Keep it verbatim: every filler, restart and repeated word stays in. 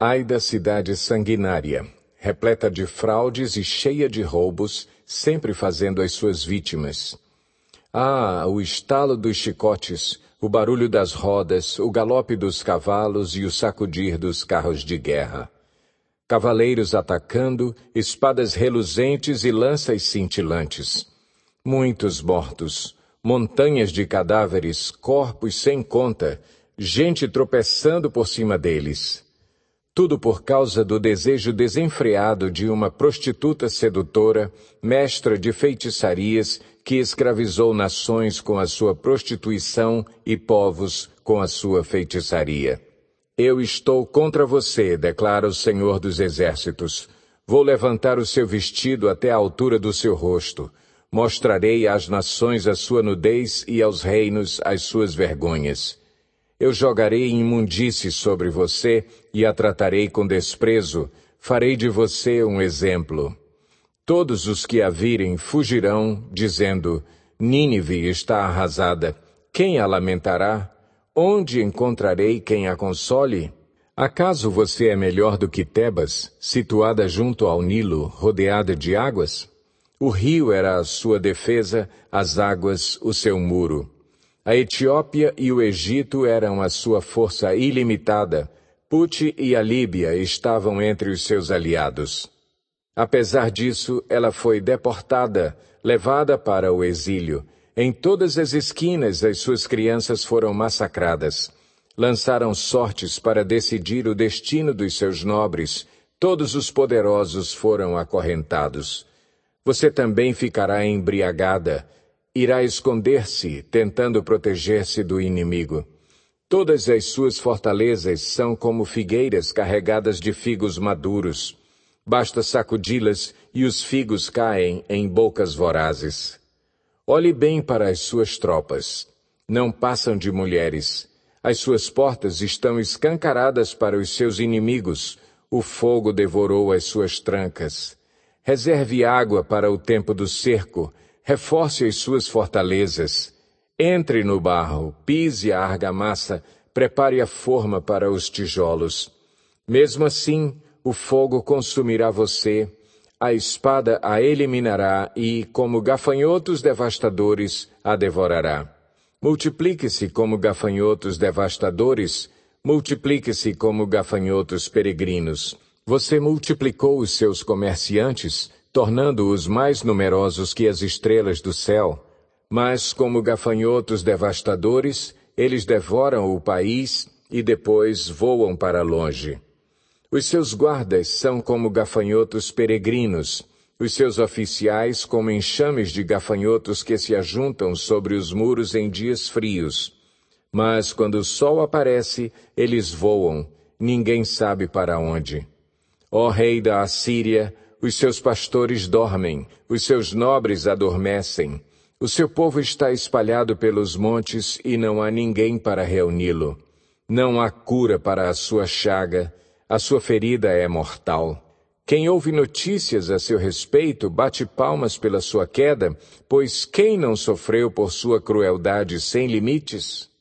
Ai da cidade sanguinária, repleta de fraudes e cheia de roubos, sempre fazendo as suas vítimas. Ah, o estalo dos chicotes, o barulho das rodas, o galope dos cavalos e o sacudir dos carros de guerra. Cavaleiros atacando, espadas reluzentes e lanças cintilantes. Muitos mortos, montanhas de cadáveres, corpos sem conta, gente tropeçando por cima deles. Tudo por causa do desejo desenfreado de uma prostituta sedutora, mestra de feitiçarias, que escravizou nações com a sua prostituição e povos com a sua feitiçaria. Eu estou contra você, declara o Senhor dos Exércitos. Vou levantar o seu vestido até a altura do seu rosto. Mostrarei às nações a sua nudez e aos reinos as suas vergonhas. Eu jogarei imundície sobre você e a tratarei com desprezo. Farei de você um exemplo. Todos os que a virem fugirão, dizendo, Nínive está arrasada. Quem a lamentará? Onde encontrarei quem a console? Acaso você é melhor do que Tebas, situada junto ao Nilo, rodeada de águas? O rio era a sua defesa, as águas o seu muro. A Etiópia e o Egito eram a sua força ilimitada. Pute e a Líbia estavam entre os seus aliados. Apesar disso, ela foi deportada, levada para o exílio. Em todas as esquinas, as suas crianças foram massacradas. Lançaram sortes para decidir o destino dos seus nobres. Todos os poderosos foram acorrentados. Você também ficará embriagada. Irá esconder-se, tentando proteger-se do inimigo. Todas as suas fortalezas são como figueiras carregadas de figos maduros. Basta sacudi-las e os figos caem em bocas vorazes. Olhe bem para as suas tropas. Não passam de mulheres. As suas portas estão escancaradas para os seus inimigos. O fogo devorou as suas trancas. Reserve água para o tempo do cerco. Reforce as suas fortalezas. Entre no barro, pise a argamassa, prepare a forma para os tijolos. Mesmo assim, o fogo consumirá você, a espada a eliminará e, como gafanhotos devastadores, a devorará. Multiplique-se como gafanhotos devastadores, multiplique-se como gafanhotos peregrinos. Você multiplicou os seus comerciantes, tornando-os mais numerosos que as estrelas do céu. Mas, como gafanhotos devastadores, eles devoram o país e depois voam para longe. Os seus guardas são como gafanhotos peregrinos, os seus oficiais como enxames de gafanhotos que se ajuntam sobre os muros em dias frios. Mas quando o sol aparece, eles voam, ninguém sabe para onde. Ó rei da Assíria, os seus pastores dormem, os seus nobres adormecem. O seu povo está espalhado pelos montes e não há ninguém para reuni-lo. Não há cura para a sua chaga. A sua ferida é mortal. Quem ouve notícias a seu respeito bate palmas pela sua queda, pois quem não sofreu por sua crueldade sem limites?